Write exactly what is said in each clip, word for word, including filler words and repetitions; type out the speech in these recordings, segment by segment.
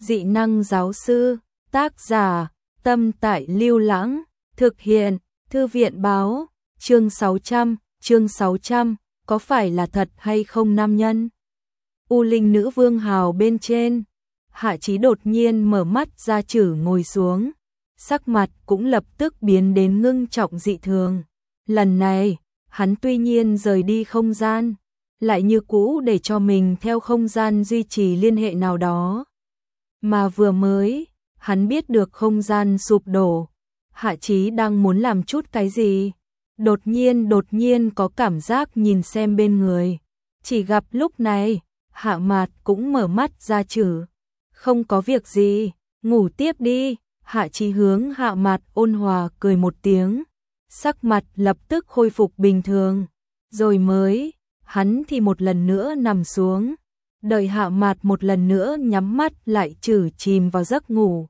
dị năng giáo sư, tác giả, Tâm Tại Lưu Lãng, thực hiện, Thư viện báo, chương sáu trăm, chương sáu trăm, có phải là thật hay không nam nhân? U Linh Nữ Vương hào bên trên, Hạ Chí đột nhiên mở mắt ra chử ngồi xuống, sắc mặt cũng lập tức biến đến ngưng trọng dị thường. Lần này, hắn tuy nhiên rời đi không gian, lại như cũ để cho mình theo không gian duy trì liên hệ nào đó. Mà vừa mới, hắn biết được không gian sụp đổ, Hạ Chí đang muốn làm chút cái gì. Đột nhiên đột nhiên có cảm giác nhìn xem bên người. Chỉ gặp lúc này, Hạ Mạt cũng mở mắt ra chử. Không có việc gì, ngủ tiếp đi. Hạ Chí hướng Hạ Mạt ôn hòa cười một tiếng. Sắc mặt lập tức khôi phục bình thường. Rồi mới, hắn thì một lần nữa nằm xuống. Đợi Hạ Mạt một lần nữa nhắm mắt lại chử chìm vào giấc ngủ.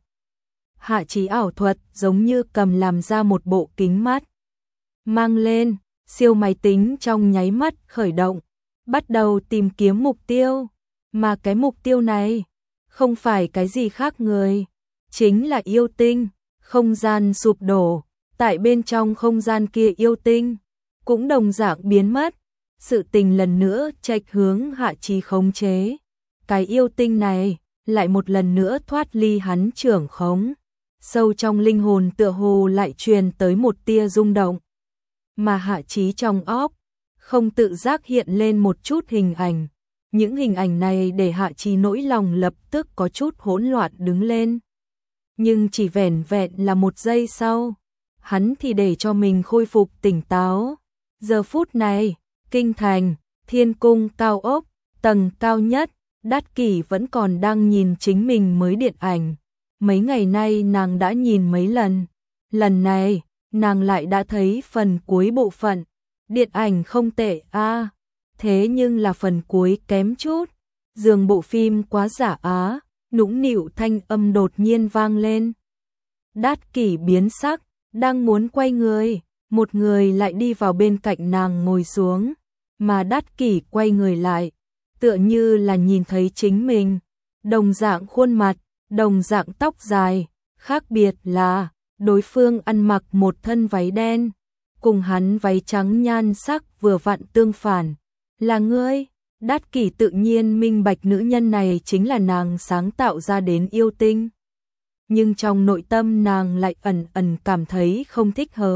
Hạ Chí ảo thuật giống như cầm làm ra một bộ kính mắt. Mang lên, siêu máy tính trong nháy mắt khởi động, bắt đầu tìm kiếm mục tiêu. Mà cái mục tiêu này, không phải cái gì khác người, chính là yêu tinh. Không gian sụp đổ, tại bên trong không gian kia yêu tinh, cũng đồng dạng biến mất. Sự tình lần nữa trạch hướng Hạ Chí khống chế. Cái yêu tinh này, lại một lần nữa thoát ly hắn trưởng khống. Sâu trong linh hồn tựa hồ lại truyền tới một tia rung động. Mà Hạ Chí trong óc, không tự giác hiện lên một chút hình ảnh. Những hình ảnh này để Hạ Chí nỗi lòng lập tức có chút hỗn loạn đứng lên. Nhưng chỉ vẻn vẹn là một giây sau, hắn thì để cho mình khôi phục tỉnh táo. Giờ phút này, kinh thành, thiên cung cao ốc, tầng cao nhất, Đát Kỷ vẫn còn đang nhìn chính mình mới điện ảnh. Mấy ngày nay nàng đã nhìn mấy lần. Lần này, nàng lại đã thấy phần cuối bộ phận. Điện ảnh không tệ a, à, thế nhưng là phần cuối kém chút. Dường bộ phim quá giả á, nũng nịu thanh âm đột nhiên vang lên. Đát Kỷ biến sắc, đang muốn quay người, một người lại đi vào bên cạnh nàng ngồi xuống. Mà Đát Kỷ quay người lại, tựa như là nhìn thấy chính mình. Đồng dạng khuôn mặt, đồng dạng tóc dài, khác biệt là đối phương ăn mặc một thân váy đen, cùng hắn váy trắng nhan sắc vừa vặn tương phản. Là ngươi? Đát Kỷ tự nhiên minh bạch nữ nhân này chính là nàng sáng tạo ra đến yêu tinh. Nhưng trong nội tâm nàng lại ẩn ẩn cảm thấy không thích hợp.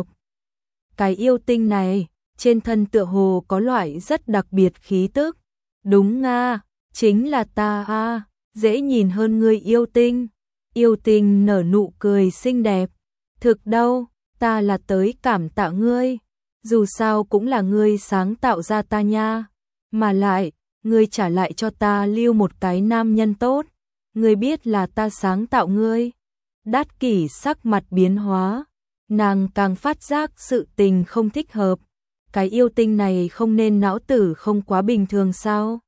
Cái yêu tinh này, trên thân tựa hồ có loại rất đặc biệt khí tức. Đúng nga, chính là ta a, dễ nhìn hơn ngươi yêu tinh. Yêu tinh nở nụ cười xinh đẹp. Thực đâu, ta là tới cảm tạ ngươi. Dù sao cũng là ngươi sáng tạo ra ta nha. Mà lại, ngươi trả lại cho ta lưu một cái nam nhân tốt. Ngươi biết là ta sáng tạo ngươi. Đát Kỷ sắc mặt biến hóa. Nàng càng phát giác sự tình không thích hợp. Cái yêu tinh này không nên não tử không quá bình thường sao?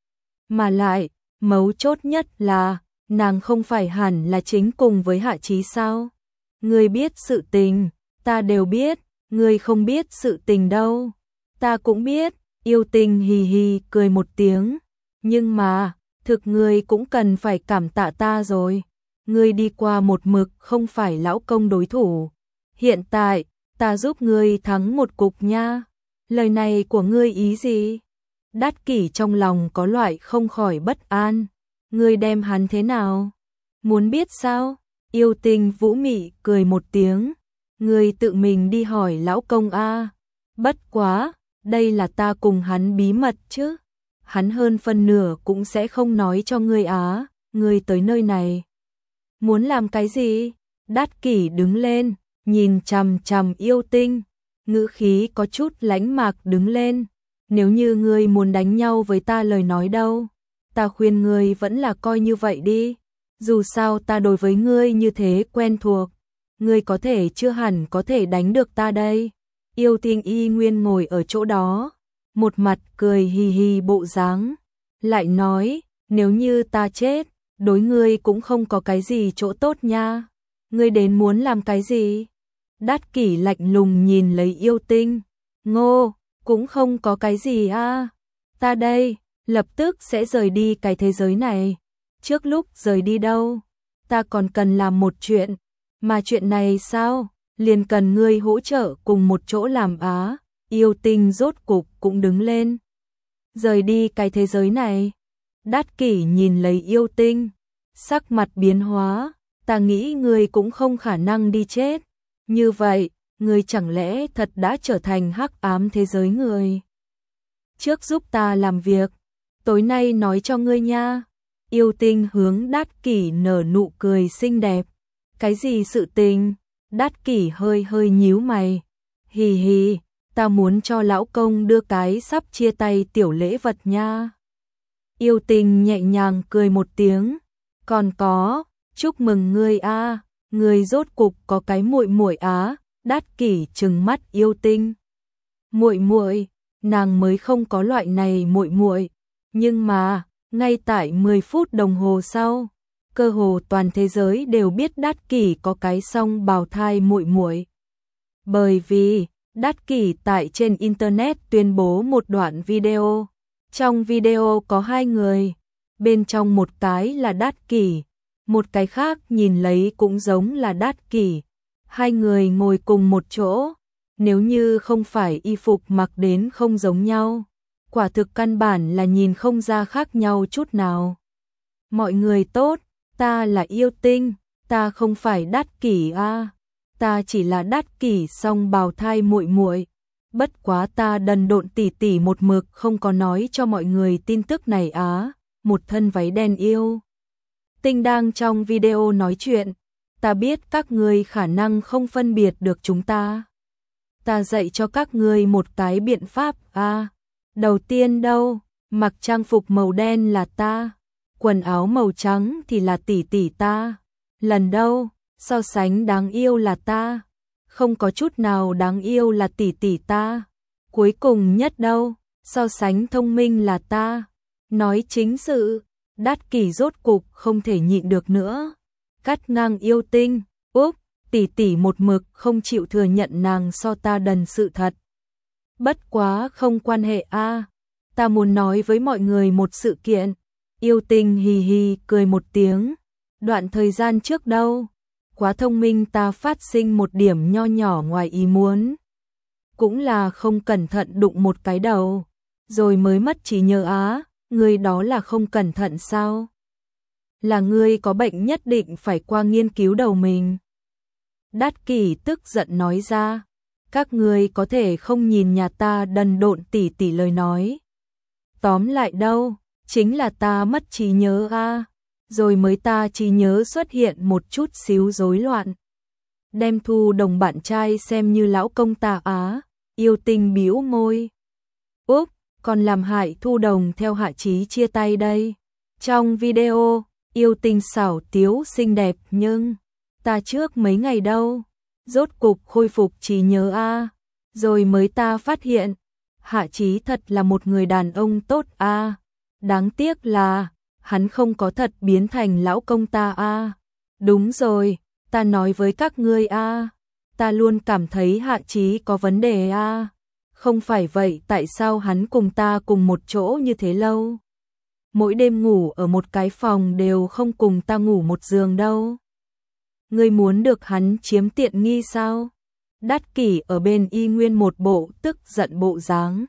Mà lại, mấu chốt nhất là, nàng không phải hẳn là chính cùng với Hạ Chí sao? Ngươi biết sự tình, ta đều biết, ngươi không biết sự tình đâu. Ta cũng biết, yêu tinh hì hì cười một tiếng. Nhưng mà, thực ngươi cũng cần phải cảm tạ ta rồi. Ngươi đi qua một mực không phải lão công đối thủ. Hiện tại, ta giúp ngươi thắng một cục nha. Lời này của ngươi ý gì? Đát Kỷ trong lòng có loại không khỏi bất an. Ngươi đem hắn thế nào? Muốn biết sao? Yêu tinh vũ mị cười một tiếng. Ngươi tự mình đi hỏi lão công a. Bất quá, đây là ta cùng hắn bí mật chứ. Hắn hơn phân nửa cũng sẽ không nói cho ngươi á. Ngươi tới nơi này muốn làm cái gì? Đát Kỷ đứng lên, nhìn chằm chằm yêu tinh, ngữ khí có chút lãnh mạc đứng lên. Nếu như ngươi muốn đánh nhau với ta lời nói đâu, ta khuyên ngươi vẫn là coi như vậy đi. Dù sao ta đối với ngươi như thế quen thuộc, ngươi có thể chưa hẳn có thể đánh được ta đây. Yêu tinh y nguyên ngồi ở chỗ đó, một mặt cười hì hì bộ dáng, lại nói, nếu như ta chết, đối ngươi cũng không có cái gì chỗ tốt nha. Ngươi đến muốn làm cái gì? Đát Kỷ lạnh lùng nhìn lấy yêu tinh. Ngô, cũng không có cái gì a. Ta đây, lập tức sẽ rời đi cái thế giới này. trước lúc rời đi đâu, ta còn cần làm một chuyện, mà chuyện này sao, liền cần ngươi hỗ trợ cùng một chỗ làm á. Yêu Tinh rốt cục cũng đứng lên, rời đi cái thế giới này. Đát Kỷ nhìn lấy Yêu Tinh, sắc mặt biến hóa, ta nghĩ ngươi cũng không khả năng đi chết. Như vậy, ngươi chẳng lẽ thật đã trở thành hắc ám thế giới người? Trước giúp ta làm việc, tối nay nói cho ngươi nha. Yêu Tinh hướng Đát Kỷ nở nụ cười xinh đẹp. Cái gì sự tình? Đát Kỷ hơi hơi nhíu mày. Hì hì, ta muốn cho lão công đưa cái sắp chia tay tiểu lễ vật nha. Yêu Tinh nhẹ nhàng cười một tiếng. Còn có, chúc mừng ngươi a, ngươi rốt cục có cái muội muội á. Đát Kỷ trừng mắt Yêu Tinh. Muội muội, nàng mới không có loại này muội muội, nhưng mà, ngay tại mười phút đồng hồ sau, cơ hồ toàn thế giới đều biết Đát Kỷ có cái song bào thai muội muội. Bởi vì, Đát Kỷ tại trên internet tuyên bố một đoạn video. Trong video có hai người, bên trong một cái là Đát Kỷ, một cái khác nhìn lấy cũng giống là Đát Kỷ. Hai người ngồi cùng một chỗ, nếu như không phải y phục mặc đến không giống nhau, quả thực căn bản là nhìn không ra khác nhau chút nào. Mọi người tốt, ta là Yêu Tinh, ta không phải Đát Kỷ a, ta chỉ là Đát Kỷ song bào thai muội muội. Bất quá ta đần độn tỉ tỉ một mực không có nói cho mọi người tin tức này á. Một thân váy đen Yêu Tinh đang trong video nói chuyện. Ta biết các ngươi khả năng không phân biệt được chúng ta. Ta dạy cho các ngươi một cái biện pháp a. Đầu tiên đâu, mặc trang phục màu đen là ta, quần áo màu trắng thì là tỷ tỷ ta. Lần đâu, so sánh đáng yêu là ta, không có chút nào đáng yêu là tỷ tỷ ta. Cuối cùng nhất đâu, so sánh thông minh là ta. Nói chính sự, Đát Kỷ rốt cục không thể nhịn được nữa, cắt ngang Yêu Tinh. Úp, tỷ tỷ một mực không chịu thừa nhận nàng so ta đần sự thật. Bất quá không quan hệ a, ta muốn nói với mọi người một sự kiện. Yêu Tinh hì hì cười một tiếng. Đoạn thời gian trước đâu, quá thông minh ta phát sinh một điểm nho nhỏ ngoài ý muốn. Cũng là không cẩn thận đụng một cái đầu, rồi mới mất trí nhớ á. Ngươi đó là không cẩn thận sao? Là ngươi có bệnh nhất định phải qua nghiên cứu đầu mình. Đát Kỷ tức giận nói ra. Các ngươi có thể không nhìn nhà ta đần độn tỉ tỉ lời nói. Tóm lại đâu, chính là ta mất trí nhớ a, rồi mới ta trí nhớ xuất hiện một chút xíu rối loạn. Đem Thu Đồng bạn trai xem như lão công ta á. Yêu Tinh bĩu môi. Úp, còn làm hại Thu Đồng theo Hạ Chí chia tay đây. Trong video, Yêu Tinh xảo tiếu xinh đẹp nhưng ta trước mấy ngày đâu, rốt cục khôi phục trí nhớ a, rồi mới ta phát hiện Hạ Chí thật là một người đàn ông tốt a, đáng tiếc là hắn không có thật biến thành lão công ta a. Đúng rồi, ta nói với các ngươi a, ta luôn cảm thấy Hạ Chí có vấn đề a. Không phải vậy tại sao hắn cùng ta cùng một chỗ như thế lâu? Mỗi đêm ngủ ở một cái phòng đều không cùng ta ngủ một giường đâu. Ngươi muốn được hắn chiếm tiện nghi sao? Đát Kỷ ở bên y nguyên một bộ tức giận bộ dáng.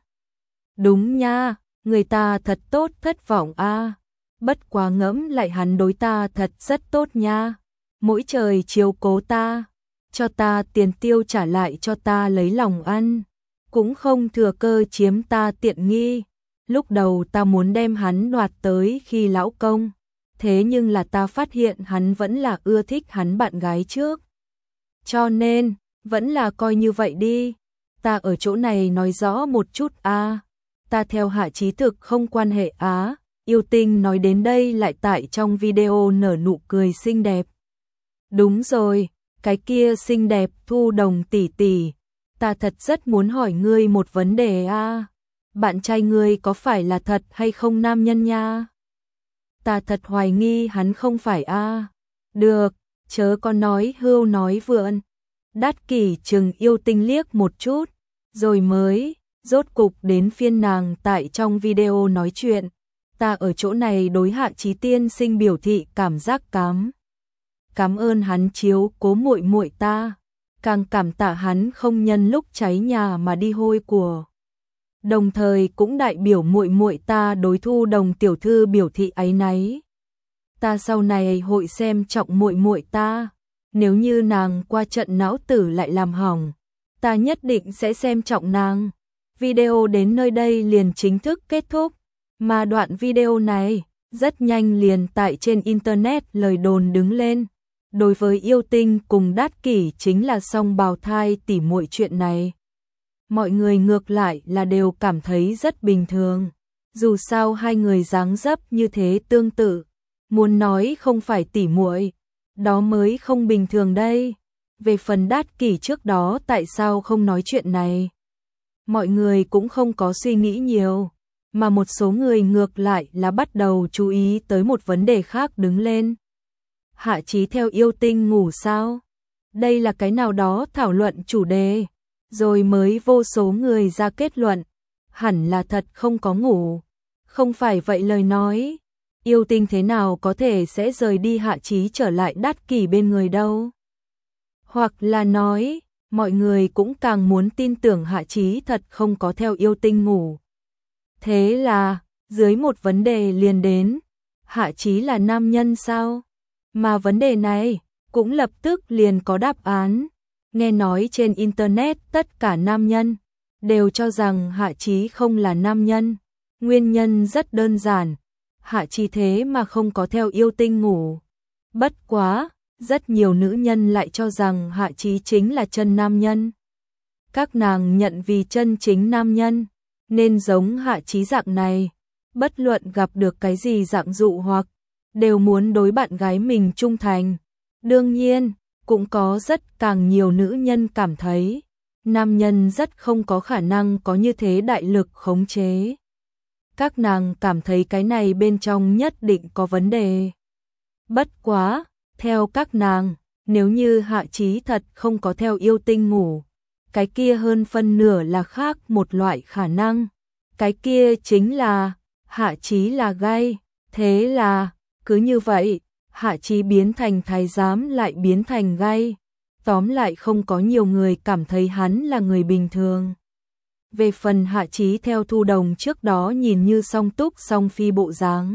Đúng nha, người ta thật tốt thất vọng a. Bất quá ngẫm lại hắn đối ta thật rất tốt nha. Mỗi trời chiếu cố ta, cho ta tiền tiêu trả lại cho ta lấy lòng ăn, cũng không thừa cơ chiếm ta tiện nghi. Lúc đầu ta muốn đem hắn đoạt tới khi lão công, thế nhưng là ta phát hiện hắn vẫn là ưa thích hắn bạn gái trước. Cho nên, vẫn là coi như vậy đi. Ta ở chỗ này nói rõ một chút a, ta theo Hạ Chí thực không quan hệ á. Yêu Tinh nói đến đây lại tại trong video nở nụ cười xinh đẹp. Đúng rồi, cái kia xinh đẹp Thu Đồng tỷ tỷ, ta thật rất muốn hỏi ngươi một vấn đề a. Bạn trai ngươi có phải là thật hay không nam nhân nha? Ta thật hoài nghi hắn không phải a. Được, chớ có nói hưu nói vượn. Đát Kỷ chừng Yêu Tinh liếc một chút, rồi mới rốt cục đến phiên nàng tại trong video nói chuyện. ta ở chỗ này đối Hạ Chí tiên sinh biểu thị cảm giác cảm. Cảm ơn hắn chiếu cố muội muội ta, càng cảm tạ hắn không nhân lúc cháy nhà mà đi hôi của. Đồng thời cũng đại biểu muội muội ta đối Thu Đồng tiểu thư biểu thị áy náy. Ta sau này hội xem trọng muội muội ta, nếu như nàng qua trận não tử lại làm hỏng, ta nhất định sẽ xem trọng nàng. Video đến nơi đây liền chính thức kết thúc, mà đoạn video này rất nhanh liền tại trên internet lời đồn đứng lên. Đối với Yêu Tinh cùng Đát Kỷ chính là song bào thai tỉ muội chuyện này, mọi người ngược lại là đều cảm thấy rất bình thường. Dù sao hai người dáng dấp như thế tương tự, muốn nói không phải tỉ muội, đó mới không bình thường đây. Về phần Đát Kỷ trước đó tại sao không nói chuyện này, mọi người cũng không có suy nghĩ nhiều, mà một số người ngược lại là bắt đầu chú ý tới một vấn đề khác đứng lên. Hạ Chí theo Yêu Tinh ngủ sao? Đây là cái nào đó thảo luận chủ đề, rồi mới vô số người ra kết luận, hẳn là thật không có ngủ. Không phải vậy lời nói, Yêu Tinh thế nào có thể sẽ rời đi Hạ Chí trở lại Đát Kỷ bên người đâu? Hoặc là nói, mọi người cũng càng muốn tin tưởng Hạ Chí thật không có theo Yêu Tinh ngủ. Thế là, dưới một vấn đề liền đến, Hạ Chí là nam nhân sao? Mà vấn đề này cũng lập tức liền có đáp án. Nghe nói trên internet tất cả nam nhân đều cho rằng Hạ Chí không là nam nhân. Nguyên nhân rất đơn giản, Hạ Chí thế mà không có theo Yêu Tinh ngủ. Bất quá, rất nhiều nữ nhân lại cho rằng Hạ Chí chính là chân nam nhân. Các nàng nhận vì chân chính nam nhân nên giống Hạ Chí dạng này, bất luận gặp được cái gì dạng dụ hoặc đều muốn đối bạn gái mình trung thành. Đương nhiên, cũng có rất càng nhiều nữ nhân cảm thấy nam nhân rất không có khả năng có như thế đại lực khống chế. Các nàng cảm thấy cái này bên trong nhất định có vấn đề. Bất quá, theo các nàng, nếu như Hạ Chí thật không có theo Yêu Tinh ngủ, cái kia hơn phân nửa là khác một loại khả năng. Cái kia chính là Hạ Chí là gay. Thế là cứ như vậy, Hạ Chí biến thành thái giám lại biến thành gay. Tóm lại không có nhiều người cảm thấy hắn là người bình thường. Về phần Hạ Chí theo Thu Đồng trước đó nhìn như song túc song phi bộ dáng,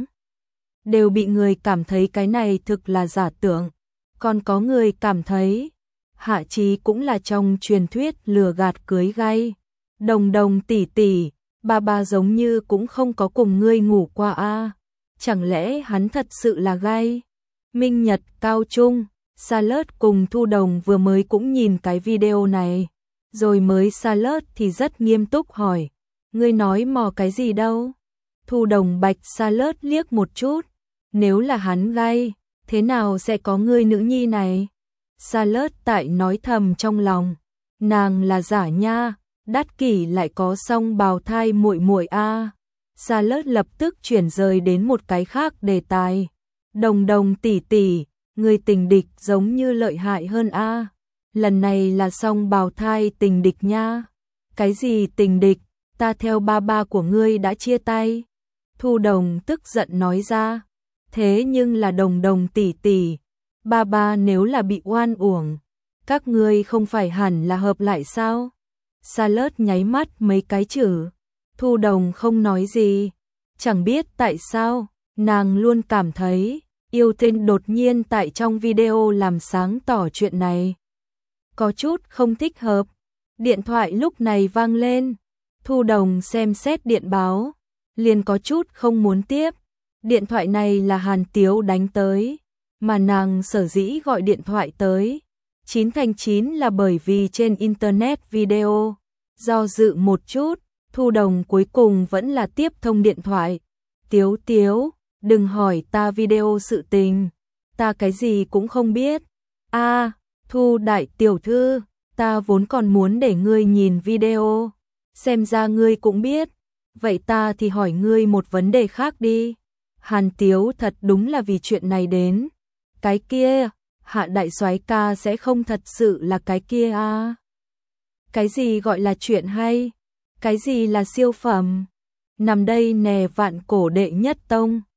đều bị người cảm thấy cái này thực là giả tưởng. Còn có người cảm thấy Hạ Chí cũng là trong truyền thuyết lừa gạt cưới gay. Đồng Đồng tỷ tỷ, ba ba giống như cũng không có cùng ngươi ngủ qua a. Chẳng lẽ hắn thật sự là gay? Minh Nhật, Cao Trung, Salad cùng Thu Đồng vừa mới cũng nhìn cái video này, rồi mới Salad thì rất nghiêm túc hỏi, ngươi nói mò cái gì đâu? Thu Đồng bạch Salad liếc một chút, nếu là hắn gay, thế nào sẽ có ngươi nữ nhi này? Salad tại nói thầm trong lòng, nàng là giả nha, Đát Kỷ lại có song bào thai muội muội a. Salad lập tức chuyển rời đến một cái khác đề tài. Đồng Đồng tỷ tỷ, người tình địch giống như lợi hại hơn a. Lần này là song bào thai tình địch nha. Cái gì tình địch, ta theo ba ba của ngươi đã chia tay. Thu Đồng tức giận nói ra. Thế nhưng là Đồng Đồng tỷ tỷ, ba ba nếu là bị oan uổng, các ngươi không phải hẳn là hợp lại sao? Salad nháy mắt mấy cái chữ. Thu Đồng không nói gì, chẳng biết tại sao, nàng luôn cảm thấy Yêu Tinh đột nhiên tại trong video làm sáng tỏ chuyện này. Có chút không thích hợp. Điện thoại lúc này vang lên, Thu Đồng xem xét điện báo, liền có chút không muốn tiếp. Điện thoại này là Hàn Tiếu đánh tới, mà nàng sở dĩ gọi điện thoại tới, chín thành chín là bởi vì trên internet video. Do dự một chút, Thu Đồng cuối cùng vẫn là tiếp thông điện thoại. Tiếu Tiếu, đừng hỏi ta video sự tình, ta cái gì cũng không biết. A, à, Thu đại tiểu thư, ta vốn còn muốn để ngươi nhìn video, xem ra ngươi cũng biết. Vậy ta thì hỏi ngươi một vấn đề khác đi. Hàn Tiếu thật đúng là vì chuyện này đến. Cái kia, Hạ đại soái ca sẽ không thật sự là cái kia à? Cái gì gọi là chuyện hay? Cái gì là siêu phẩm? nằm đây nè vạn cổ đệ nhất tông.